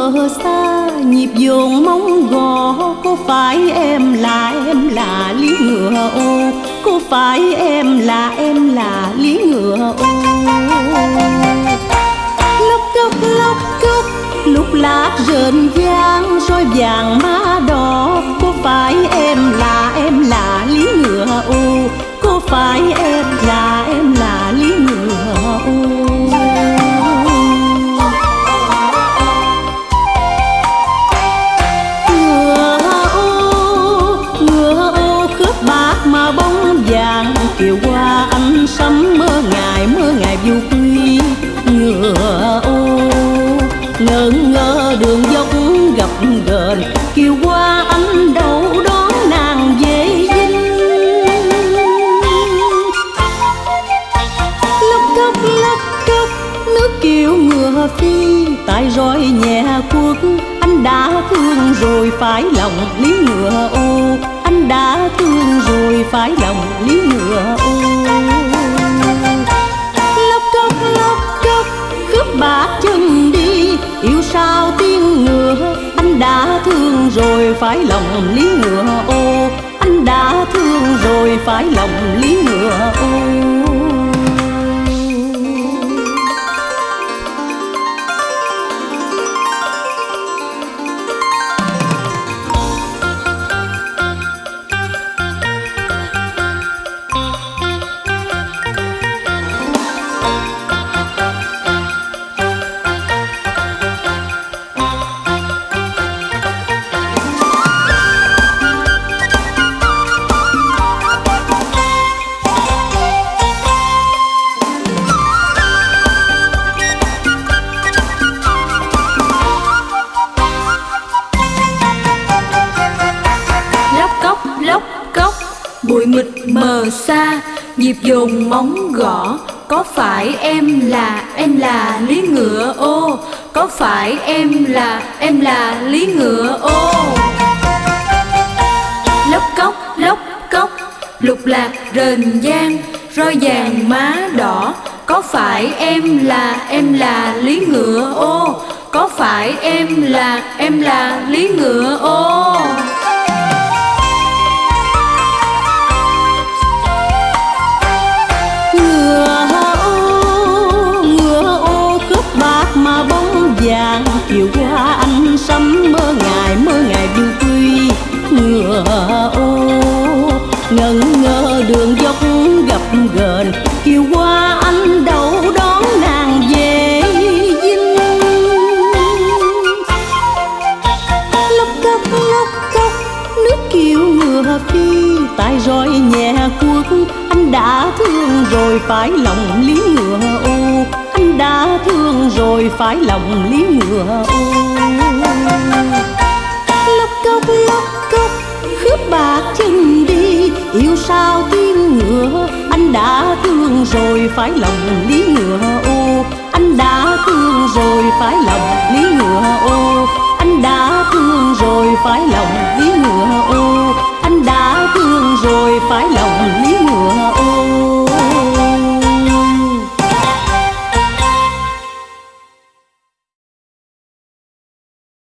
mờ xa nhịp dồn móng gõ, có phải em là lý ngựa ô, có phải em là lý ngựa ô. Lóc cốc lúc lát rền vang roi vàng má đỏ, có phải em là lý ngựa ô, có phải em là lý ngựa ô. Ngựa ô khớp bạc mà bóng vàng, kiều qua ánh sấm mơ ngày du quy. Ngựa ô ngỡ ngơ đường dốc gập ghềnh, kiều qua anh đâu đón nàng về dinh. Lóc cốc nước kiều ngựa phi, tại roi nhẹ quất anh đã thương rồi phải lòng lý ngựa ô, anh đã thương rồi phải lòng lý ngựa ô. Lóc cốc khớp bạc chân đi, yêu sao tiếng ngựa, anh đã thương rồi phải lòng lý ngựa ô, anh đã thương rồi phải lòng lý ngựa ô. Bụi mịt mờ xa nhịp dồn móng gõ, có phải em là lý ngựa ô, có phải em là lý ngựa ô. Lóc cốc lục lạc rền vang roi vàng má đỏ, có phải em là lý ngựa ô, có phải em là lý ngựa ô. Ngựa ô khớp bạc mà bóng vàng, chiều qua anh sấm mơ ngày du quy. Ngựa ô ngẩn ngơ đường dốc gập ghềnh, chiều qua anh đâu đón nàng về dinh. Lóc cốc nước kiều ngựa phi, tại roi nhẹ quất anh đã thương rồi phải lòng lý ngựa ô, anh đã thương rồi phải lòng lý ngựa ô. Lóc cốc khớp bạc chân đi, yêu sao tiếng ngựa, anh đã thương rồi phải lòng lý ngựa ô, anh đã thương rồi phải lòng